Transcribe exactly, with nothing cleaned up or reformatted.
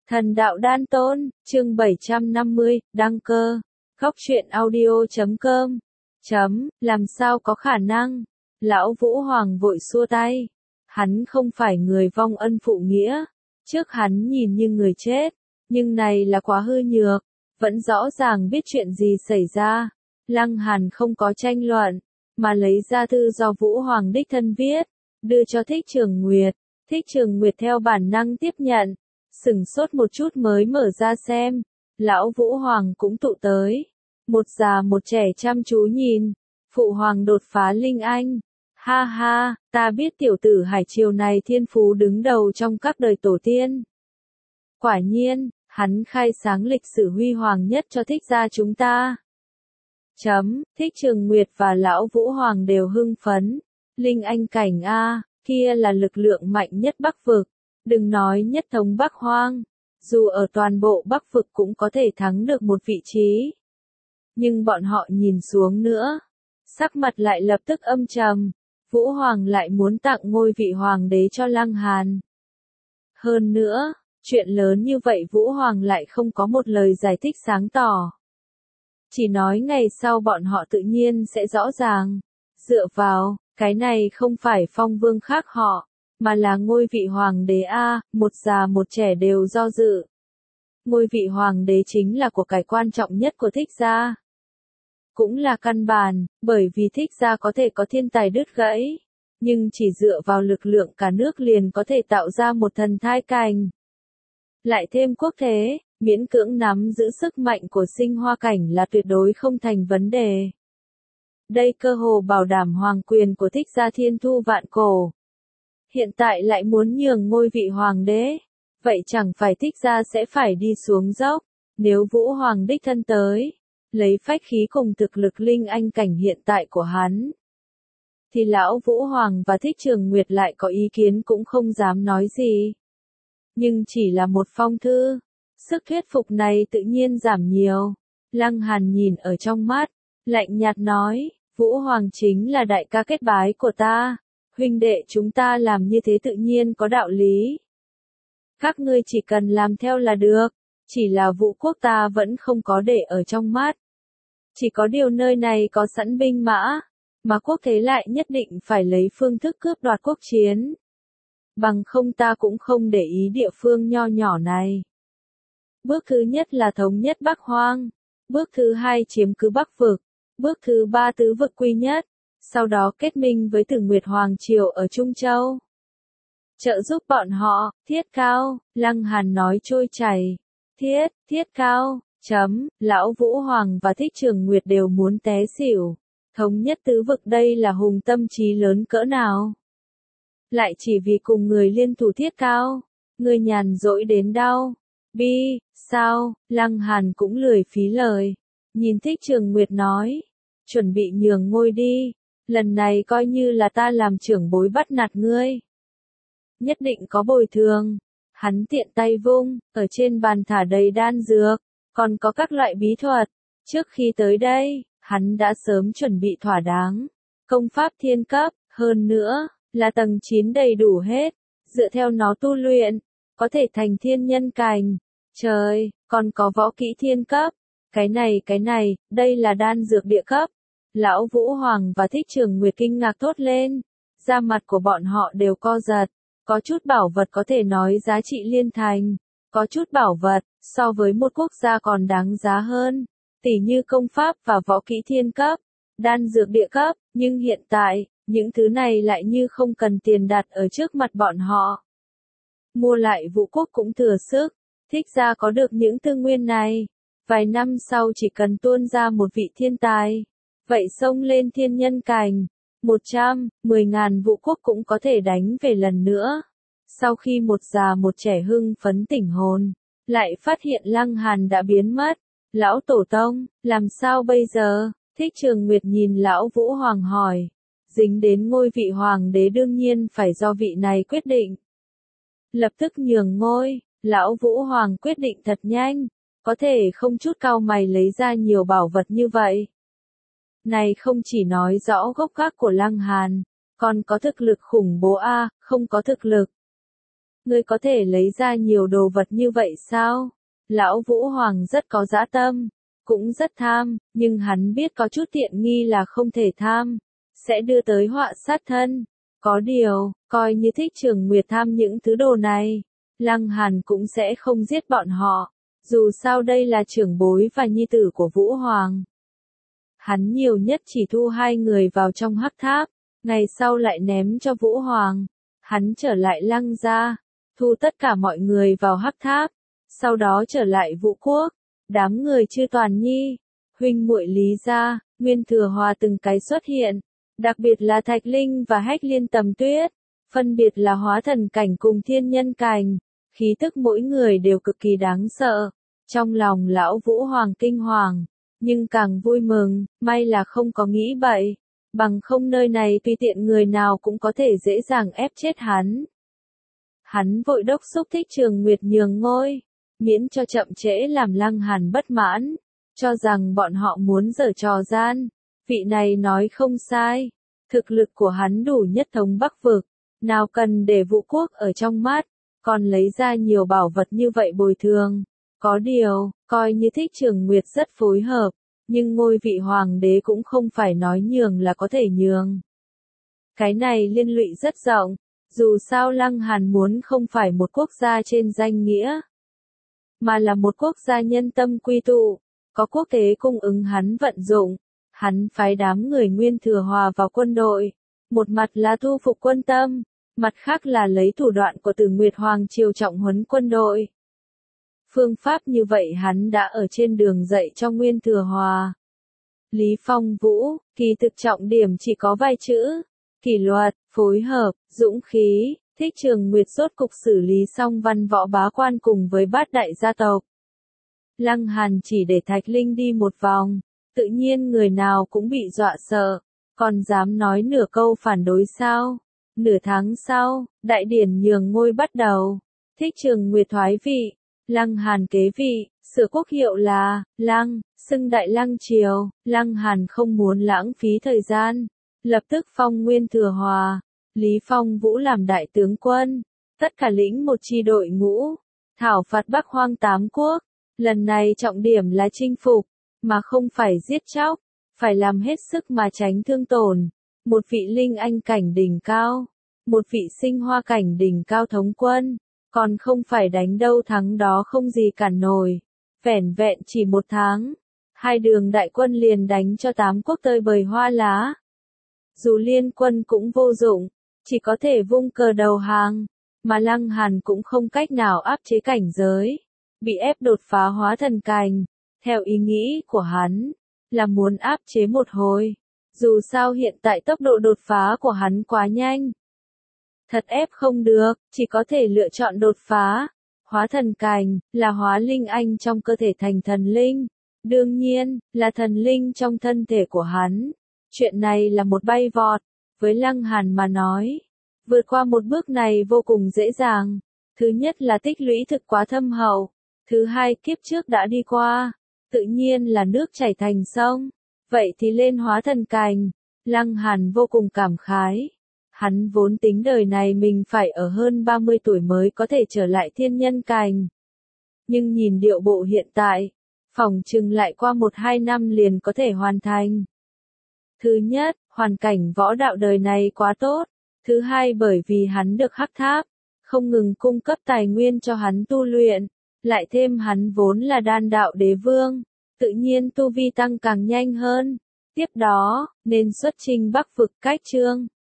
Thần đạo đan tôn, chương bảy trăm năm mươi, đăng cơ. Góc truyện audio chấm com. Chấm, làm sao có khả năng? Lão Vũ Hoàng vội xua tay. Hắn không phải người vong ân phụ nghĩa. Trước hắn nhìn như người chết. Nhưng này là quá hư nhược. Vẫn rõ ràng biết chuyện gì xảy ra. Lăng Hàn không có tranh luận. Mà lấy ra thư do Vũ Hoàng đích thân viết. Đưa cho Thích Trường Nguyệt. Thích Trường Nguyệt theo bản năng tiếp nhận. Sửng sốt một chút mới mở ra xem. Lão Vũ Hoàng cũng tụ tới. Một già một trẻ chăm chú nhìn. Phụ Hoàng đột phá linh anh. Ha ha, ta biết tiểu tử Hải Triều này thiên phú đứng đầu trong các đời tổ tiên. Quả nhiên, hắn khai sáng lịch sử huy hoàng nhất cho Thích gia chúng ta. Chấm, Thích Trường Nguyệt và Lão Vũ Hoàng đều hưng phấn. Linh anh cảnh A, kia là lực lượng mạnh nhất Bắc vực. Đừng nói nhất thống Bắc Hoang, dù ở toàn bộ Bắc vực cũng có thể thắng được một vị trí. Nhưng bọn họ nhìn xuống nữa, sắc mặt lại lập tức âm trầm. Vũ Hoàng lại muốn tặng ngôi vị hoàng đế cho Lăng Hàn. Hơn nữa, chuyện lớn như vậy Vũ Hoàng lại không có một lời giải thích sáng tỏ. Chỉ nói ngày sau bọn họ tự nhiên sẽ rõ ràng. Dựa vào, cái này không phải phong vương khác họ. Mà là ngôi vị hoàng đế A, một già một trẻ đều do dự. Ngôi vị hoàng đế chính là của cải quan trọng nhất của Thích gia. Cũng là căn bản, bởi vì Thích gia có thể có thiên tài đứt gãy. Nhưng chỉ dựa vào lực lượng cả nước liền có thể tạo ra một thần thai cảnh. Lại thêm quốc thế, miễn cưỡng nắm giữ sức mạnh của sinh hoa cảnh là tuyệt đối không thành vấn đề. Đây cơ hồ bảo đảm hoàng quyền của Thích gia thiên thu vạn cổ. Hiện tại lại muốn nhường ngôi vị hoàng đế, vậy chẳng phải Thích gia sẽ phải đi xuống dốc. Nếu Vũ Hoàng đích thân tới, lấy phách khí cùng thực lực linh anh cảnh hiện tại của hắn, thì lão Vũ Hoàng và Thích Trường Nguyệt lại có ý kiến cũng không dám nói gì. Nhưng chỉ là một phong thư, sức thuyết phục này tự nhiên giảm nhiều. Lăng Hàn nhìn ở trong mắt, lạnh nhạt nói, Vũ Hoàng chính là đại ca kết bái của ta. Huynh đệ chúng ta làm như thế tự nhiên có đạo lý. Các ngươi chỉ cần làm theo là được, chỉ là Vũ quốc ta vẫn không có để ở trong mắt. Chỉ có điều nơi này có sẵn binh mã, mà quốc thế lại nhất định phải lấy phương thức cướp đoạt quốc chiến. Bằng không ta cũng không để ý địa phương nho nhỏ này. Bước thứ nhất là thống nhất Bắc Hoang, bước thứ hai chiếm cứ Bắc vực, bước thứ ba tứ vực quy nhất. Sau đó kết minh với Tử Nguyệt Hoàng Triều ở Trung Châu. Trợ giúp bọn họ, thiết cao, Lăng Hàn nói trôi chảy. Thiết, thiết cao, chấm, Lão Vũ Hoàng và Thích Trường Nguyệt đều muốn té xỉu. Thống nhất tứ vực đây là hùng tâm trí lớn cỡ nào. Lại chỉ vì cùng người liên thủ thiết cao, người nhàn rỗi đến đau. Bi, sao, Lăng Hàn cũng lười phí lời. Nhìn Thích Trường Nguyệt nói, chuẩn bị nhường ngôi đi. Lần này coi như là ta làm trưởng bối bắt nạt ngươi. Nhất định có bồi thường. Hắn tiện tay vung, ở trên bàn thả đầy đan dược, còn có các loại bí thuật. Trước khi tới đây, hắn đã sớm chuẩn bị thỏa đáng. Công pháp thiên cấp, hơn nữa, là tầng chín đầy đủ hết. Dựa theo nó tu luyện, có thể thành thiên nhân cảnh. Trời, còn có võ kỹ thiên cấp. Cái này cái này, đây là đan dược địa cấp. Lão Vũ Hoàng và Thích Trường Nguyệt kinh ngạc thốt lên, da mặt của bọn họ đều co giật, có chút bảo vật có thể nói giá trị liên thành, có chút bảo vật, so với một quốc gia còn đáng giá hơn, tỉ như công pháp và võ kỹ thiên cấp, đan dược địa cấp, nhưng hiện tại, những thứ này lại như không cần tiền đặt ở trước mặt bọn họ. Mua lại Vũ quốc cũng thừa sức, Thích gia có được những tư nguyên này, vài năm sau chỉ cần tuôn ra một vị thiên tài. Vậy xông lên thiên nhân cảnh, một trăm, mười ngàn Vũ quốc cũng có thể đánh về lần nữa. Sau khi một già một trẻ hưng phấn tỉnh hồn, lại phát hiện Lăng Hàn đã biến mất. Lão Tổ Tông, làm sao bây giờ? Thích Trường Nguyệt nhìn Lão Vũ Hoàng hỏi. Dính đến ngôi vị hoàng đế đương nhiên phải do vị này quyết định. Lập tức nhường ngôi, Lão Vũ Hoàng quyết định thật nhanh, có thể không chút cau mày lấy ra nhiều bảo vật như vậy. Này không chỉ nói rõ gốc gác của Lăng Hàn, còn có thực lực khủng bố a, không có thực lực. ngươi có thể lấy ra nhiều đồ vật như vậy sao? Lão Vũ Hoàng rất có dã tâm, cũng rất tham, nhưng hắn biết có chút tiện nghi là không thể tham, sẽ đưa tới họa sát thân. Có điều, coi như Thích Trường Nguyệt tham những thứ đồ này, Lăng Hàn cũng sẽ không giết bọn họ, dù sao đây là trưởng bối và nhi tử của Vũ Hoàng. Hắn nhiều nhất chỉ thu hai người vào trong hắc tháp, ngày sau lại ném cho Vũ Hoàng. Hắn trở lại Lăng gia, thu tất cả mọi người vào hắc tháp, sau đó trở lại Vũ Quốc. Đám người Chư Toàn Nhi, huynh muội Lý gia, Nguyên Thừa Hòa từng cái xuất hiện, đặc biệt là Thạch Linh và Hách Liên Tầm Tuyết, phân biệt là hóa thần cảnh cùng thiên nhân cảnh, khí tức mỗi người đều cực kỳ đáng sợ. Trong lòng lão Vũ Hoàng kinh hoàng, nhưng càng vui mừng, may là không có nghĩ bậy, bằng không nơi này tùy tiện người nào cũng có thể dễ dàng ép chết hắn. Hắn vội đốc xúc Thích Trường Nguyệt nhường ngôi, miễn cho chậm trễ làm Lăng Hàn bất mãn, cho rằng bọn họ muốn giở trò gian. Vị này nói không sai, thực lực của hắn đủ nhất thống Bắc vực, nào cần để Vũ Quốc ở trong mắt, còn lấy ra nhiều bảo vật như vậy bồi thường. Có điều, coi như Thích Trường Nguyệt rất phối hợp, nhưng ngôi vị hoàng đế cũng không phải nói nhường là có thể nhường. Cái này liên lụy rất rộng, dù sao Lăng Hàn muốn không phải một quốc gia trên danh nghĩa, mà là một quốc gia nhân tâm quy tụ, có quốc tế cung ứng hắn vận dụng. Hắn phái đám người Nguyên Thừa Hòa vào quân đội, một mặt là thu phục quân tâm, mặt khác là lấy thủ đoạn của Tử Nguyệt Hoàng triều trọng huấn quân đội. Phương pháp như vậy hắn đã ở trên đường dạy cho Nguyên Thừa Hòa. Lý Phong Vũ, kỳ thực trọng điểm chỉ có vài chữ: kỷ luật, phối hợp, dũng khí. Thích Trường Nguyệt rốt cục xử lý xong văn võ bá quan cùng với bát đại gia tộc. Lăng Hàn chỉ để Thạch Linh đi một vòng, tự nhiên người nào cũng bị dọa sợ, còn dám nói nửa câu phản đối sao? Nửa tháng sau, đại điển nhường ngôi bắt đầu. Thích Trường Nguyệt thoái vị, Lăng Hàn kế vị, sửa quốc hiệu là Lăng, xưng Đại Lăng triều. Lăng Hàn không muốn lãng phí thời gian, lập tức phong Nguyên Thừa Hòa, Lý Phong Vũ làm đại tướng quân, tất cả lĩnh một chi đội ngũ, thảo phạt Bắc Hoang tám quốc. Lần này trọng điểm là chinh phục, mà không phải giết chóc, phải làm hết sức mà tránh thương tổn. Một vị linh anh cảnh đỉnh cao, một vị sinh hoa cảnh đỉnh cao thống quân, còn không phải đánh đâu thắng đó không gì cản nổi. Vẻn vẹn chỉ một tháng, hai đường đại quân liền đánh cho tám quốc tơi bời hoa lá. Dù liên quân cũng vô dụng, chỉ có thể vung cờ đầu hàng, mà Lăng Hàn cũng không cách nào áp chế cảnh giới, bị ép đột phá hóa thần cảnh. Theo ý nghĩ của hắn, là muốn áp chế một hồi, dù sao hiện tại tốc độ đột phá của hắn quá nhanh. Thật ép không được, chỉ có thể lựa chọn đột phá. Hóa thần cảnh, là hóa linh anh trong cơ thể thành thần linh, đương nhiên, là thần linh trong thân thể của hắn. Chuyện này là một bay vọt, với Lăng Hàn mà nói, vượt qua một bước này vô cùng dễ dàng. Thứ nhất là tích lũy thực quá thâm hậu, thứ hai kiếp trước đã đi qua, tự nhiên là nước chảy thành sông. Vậy thì lên hóa thần cảnh. Lăng Hàn vô cùng cảm khái. Hắn vốn tính đời này mình phải ở hơn ba mươi tuổi mới có thể trở lại thiên nhân cảnh. Nhưng nhìn điệu bộ hiện tại, phỏng chừng lại qua một hai năm liền có thể hoàn thành. Thứ nhất, hoàn cảnh võ đạo đời này quá tốt. Thứ hai, bởi vì hắn được hắc tháp, không ngừng cung cấp tài nguyên cho hắn tu luyện. Lại thêm hắn vốn là đan đạo đế vương, tự nhiên tu vi tăng càng nhanh hơn. Tiếp đó, nên xuất chinh Bắc vực cách trương.